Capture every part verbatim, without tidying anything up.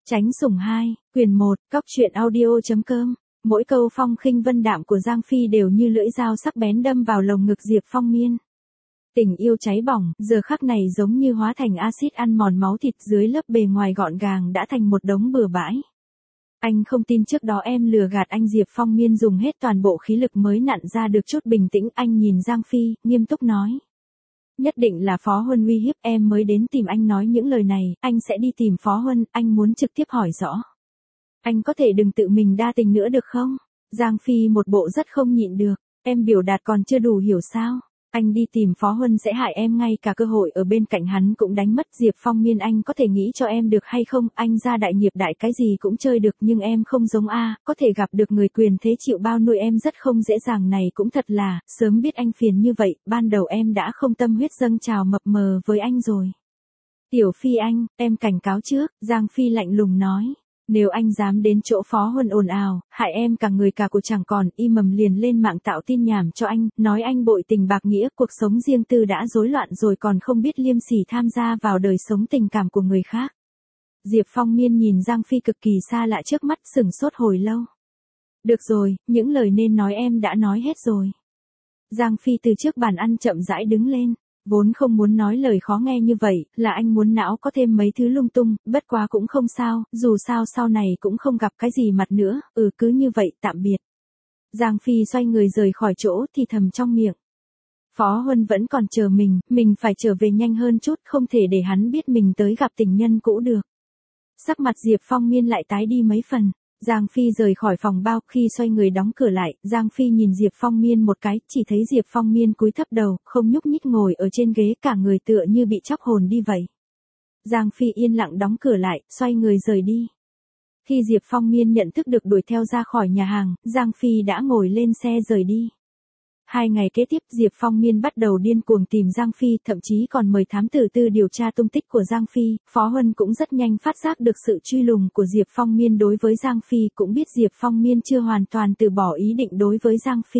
Tránh sủng hai, quyền một, cóc truyện audio.com. Mỗi câu phong khinh vân đạm của Giang Phi đều như lưỡi dao sắc bén đâm vào lồng ngực Diệp Phong Miên. Tình yêu cháy bỏng, giờ khắc này giống như hóa thành axit ăn mòn máu thịt, dưới lớp bề ngoài gọn gàng đã thành một đống bừa bãi. Anh không tin trước đó em lừa gạt anh. Diệp Phong Miên dùng hết toàn bộ khí lực mới nặn ra được chút bình tĩnh. Anh nhìn Giang Phi, nghiêm túc nói. Nhất định là Phó Huân uy hiếp em mới đến tìm anh nói những lời này, anh sẽ đi tìm Phó Huân, anh muốn trực tiếp hỏi rõ. Anh có thể đừng tự mình đa tình nữa được không? Giang Phi một bộ rất không nhịn được, em biểu đạt còn chưa đủ hiểu sao? Anh đi tìm Phó Huân sẽ hại em, ngay cả cơ hội ở bên cạnh hắn cũng đánh mất. Diệp Phong Miên, anh có thể nghĩ cho em được hay không? Anh ra đại nghiệp đại cái gì cũng chơi được, nhưng em không giống A, có thể gặp được người quyền thế chịu bao nuôi em rất không dễ dàng. Này cũng thật là, sớm biết anh phiền như vậy, ban đầu em đã không tâm huyết dâng trào mập mờ với anh rồi. Tiểu Phi anh, em cảnh cáo trước, Giang Phi lạnh lùng nói. Nếu anh dám đến chỗ Phó Huân ồn ào, hại em cả người cả của chẳng còn, y mầm liền lên mạng tạo tin nhảm cho anh, nói anh bội tình bạc nghĩa, cuộc sống riêng tư đã rối loạn rồi còn không biết liêm sỉ tham gia vào đời sống tình cảm của người khác. Diệp Phong Miên nhìn Giang Phi cực kỳ xa lạ trước mắt, sửng sốt hồi lâu. Được rồi, những lời nên nói em đã nói hết rồi. Giang Phi từ trước bàn ăn chậm rãi đứng lên. Vốn không muốn nói lời khó nghe như vậy, là anh muốn não có thêm mấy thứ lung tung, bất quá cũng không sao, dù sao sau này cũng không gặp cái gì mặt nữa, ừ cứ như vậy, tạm biệt. Giang Phi xoay người rời khỏi chỗ thì thầm trong miệng. Phó Huân vẫn còn chờ mình, mình phải trở về nhanh hơn chút, không thể để hắn biết mình tới gặp tình nhân cũ được. Sắc mặt Diệp Phong Miên lại tái đi mấy phần. Giang Phi rời khỏi phòng bao, khi xoay người đóng cửa lại, Giang Phi nhìn Diệp Phong Miên một cái, chỉ thấy Diệp Phong Miên cúi thấp đầu, không nhúc nhích ngồi ở trên ghế, cả người tựa như bị chóc hồn đi vậy. Giang Phi yên lặng đóng cửa lại, xoay người rời đi. Khi Diệp Phong Miên nhận thức được đuổi theo ra khỏi nhà hàng, Giang Phi đã ngồi lên xe rời đi. Hai ngày kế tiếp, Diệp Phong Miên bắt đầu điên cuồng tìm Giang Phi, thậm chí còn mời thám tử tư điều tra tung tích của Giang Phi. Phó Huân cũng rất nhanh phát giác được sự truy lùng của Diệp Phong Miên đối với Giang Phi, cũng biết Diệp Phong Miên chưa hoàn toàn từ bỏ ý định đối với Giang Phi.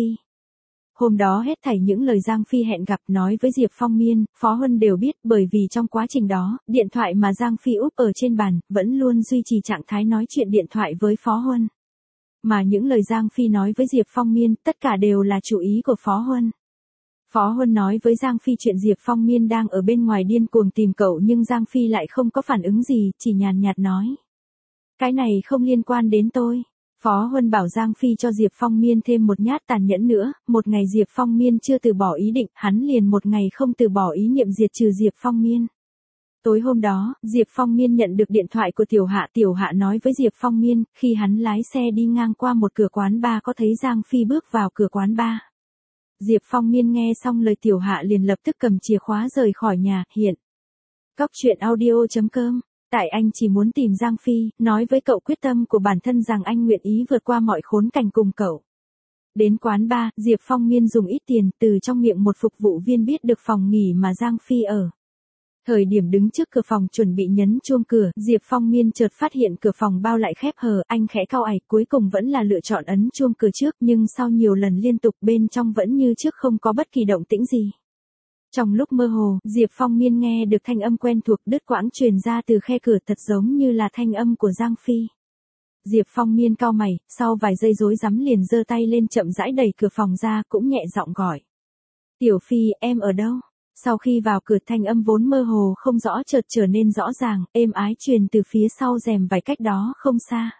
Hôm đó hết thảy những lời Giang Phi hẹn gặp nói với Diệp Phong Miên, Phó Huân đều biết, bởi vì trong quá trình đó, điện thoại mà Giang Phi úp ở trên bàn, vẫn luôn duy trì trạng thái nói chuyện điện thoại với Phó Huân. Mà những lời Giang Phi nói với Diệp Phong Miên, tất cả đều là chủ ý của Phó Huân. Phó Huân nói với Giang Phi chuyện Diệp Phong Miên đang ở bên ngoài điên cuồng tìm cậu, nhưng Giang Phi lại không có phản ứng gì, chỉ nhàn nhạt nói. Cái này không liên quan đến tôi. Phó Huân bảo Giang Phi cho Diệp Phong Miên thêm một nhát tàn nhẫn nữa, một ngày Diệp Phong Miên chưa từ bỏ ý định, hắn liền một ngày không từ bỏ ý niệm diệt trừ Diệp Phong Miên. Tối hôm đó, Diệp Phong Miên nhận được điện thoại của Tiểu Hạ. Tiểu Hạ nói với Diệp Phong Miên, khi hắn lái xe đi ngang qua một cửa quán bar có thấy Giang Phi bước vào cửa quán bar. Diệp Phong Miên nghe xong lời Tiểu Hạ liền lập tức cầm chìa khóa rời khỏi nhà. Hiện cóc truyện audio.com. Tại anh chỉ muốn tìm Giang Phi, nói với cậu quyết tâm của bản thân rằng anh nguyện ý vượt qua mọi khốn cảnh cùng cậu. Đến quán bar, Diệp Phong Miên dùng ít tiền, từ trong miệng một phục vụ viên biết được phòng nghỉ mà Giang Phi ở. Thời điểm đứng trước cửa phòng chuẩn bị nhấn chuông cửa, Diệp Phong Miên chợt phát hiện cửa phòng bao lại khép hờ, anh khẽ cau ày, cuối cùng vẫn là lựa chọn ấn chuông cửa trước, nhưng sau nhiều lần liên tục bên trong vẫn như trước không có bất kỳ động tĩnh gì. Trong lúc mơ hồ, Diệp Phong Miên nghe được thanh âm quen thuộc đứt quãng truyền ra từ khe cửa, thật giống như là thanh âm của Giang Phi. Diệp Phong Miên cau mày, sau vài giây rối rắm liền giơ tay lên chậm rãi đẩy cửa phòng ra, cũng nhẹ giọng gọi. Tiểu Phi, em ở đâu? Sau khi vào cửa, thanh âm vốn mơ hồ không rõ chợt trở nên rõ ràng, êm ái truyền từ phía sau rèm vài cách đó không xa.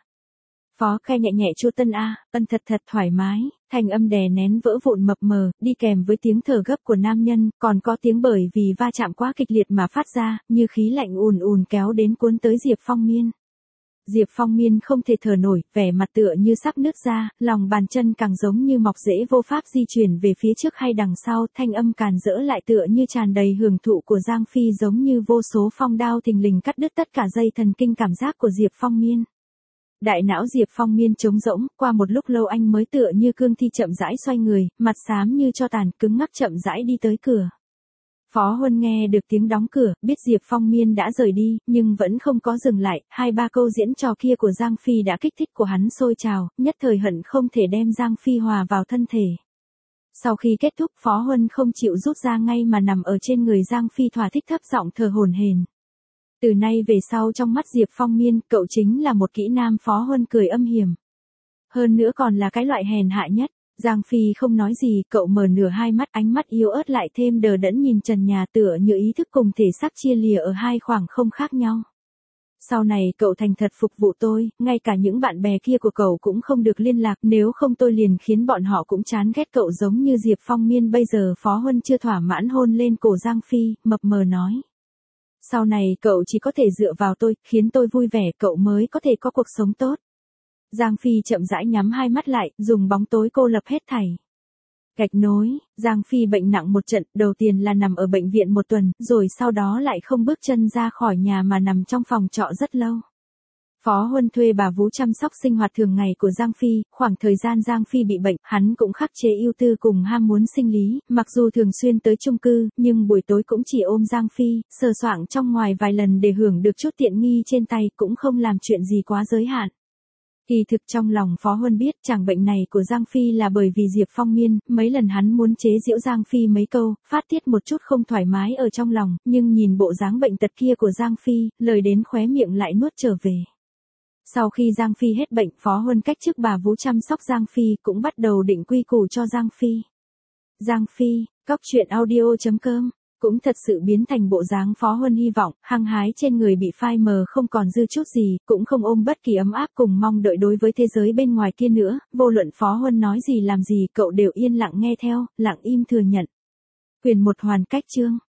Phó Khe nhẹ nhẹ chua tân a, ân thật thật thoải mái, thanh âm đè nén vỡ vụn mập mờ, đi kèm với tiếng thở gấp của nam nhân, còn có tiếng bởi vì va chạm quá kịch liệt mà phát ra, như khí lạnh ùn ùn kéo đến cuốn tới Diệp Phong Miên. Diệp Phong Miên không thể thở nổi, vẻ mặt tựa như sắp nứt ra, lòng bàn chân càng giống như mọc rễ vô pháp di chuyển về phía trước hay đằng sau, thanh âm càn rỡ lại tựa như tràn đầy hưởng thụ của Giang Phi, giống như vô số phong đao thình lình cắt đứt tất cả dây thần kinh cảm giác của Diệp Phong Miên. Đại não Diệp Phong Miên trống rỗng, qua một lúc lâu anh mới tựa như cương thi chậm rãi xoay người, mặt xám như tro tàn, cứng ngắc chậm rãi đi tới cửa. Phó Huân nghe được tiếng đóng cửa, biết Diệp Phong Miên đã rời đi, nhưng vẫn không có dừng lại, hai ba câu diễn trò kia của Giang Phi đã kích thích của hắn sôi trào, nhất thời hận không thể đem Giang Phi hòa vào thân thể. Sau khi kết thúc, Phó Huân không chịu rút ra ngay mà nằm ở trên người Giang Phi thỏa thích thấp giọng thở hổn hển. Từ nay về sau trong mắt Diệp Phong Miên, cậu chính là một kỹ nam Phó Huân cười âm hiểm. Hơn nữa còn là cái loại hèn hạ nhất. Giang Phi không nói gì, cậu mở nửa hai mắt, ánh mắt yếu ớt lại thêm đờ đẫn nhìn trần nhà, tựa như ý thức cùng thể xác chia lìa ở hai khoảng không khác nhau. Sau này cậu thành thật phục vụ tôi, ngay cả những bạn bè kia của cậu cũng không được liên lạc, nếu không tôi liền khiến bọn họ cũng chán ghét cậu giống như Diệp Phong Miên bây giờ. Phó Huân chưa thỏa mãn hôn lên cổ Giang Phi, mập mờ nói. Sau này cậu chỉ có thể dựa vào tôi, khiến tôi vui vẻ, cậu mới có thể có cuộc sống tốt. Giang Phi chậm rãi nhắm hai mắt lại, dùng bóng tối cô lập hết thảy. Gạch nối, Giang Phi bệnh nặng một trận, đầu tiên là nằm ở bệnh viện một tuần, rồi sau đó lại không bước chân ra khỏi nhà mà nằm trong phòng trọ rất lâu. Phó Huân thuê bà vú chăm sóc sinh hoạt thường ngày của Giang Phi, khoảng thời gian Giang Phi bị bệnh, hắn cũng khắc chế ưu tư cùng ham muốn sinh lý, mặc dù thường xuyên tới chung cư, nhưng buổi tối cũng chỉ ôm Giang Phi, sờ soạng trong ngoài vài lần để hưởng được chút tiện nghi trên tay, cũng không làm chuyện gì quá giới hạn. Kỳ thực trong lòng Phó Huân biết chàng bệnh này của Giang Phi là bởi vì Diệp Phong Miên, mấy lần hắn muốn chế giễu Giang Phi mấy câu, phát tiết một chút không thoải mái ở trong lòng, nhưng nhìn bộ dáng bệnh tật kia của Giang Phi, lời đến khóe miệng lại nuốt trở về. Sau khi Giang Phi hết bệnh, Phó Huân cách chức bà vú chăm sóc Giang Phi, cũng bắt đầu định quy củ cho Giang Phi. Giang Phi, cóc truyện audio chấm com cũng thật sự biến thành bộ dáng Phó Huân hy vọng, hăng hái trên người bị phai mờ không còn dư chút gì, cũng không ôm bất kỳ ấm áp cùng mong đợi đối với thế giới bên ngoài kia nữa, vô luận Phó Huân nói gì làm gì cậu đều yên lặng nghe theo, lặng im thừa nhận. Quyền một hoàn cách chương.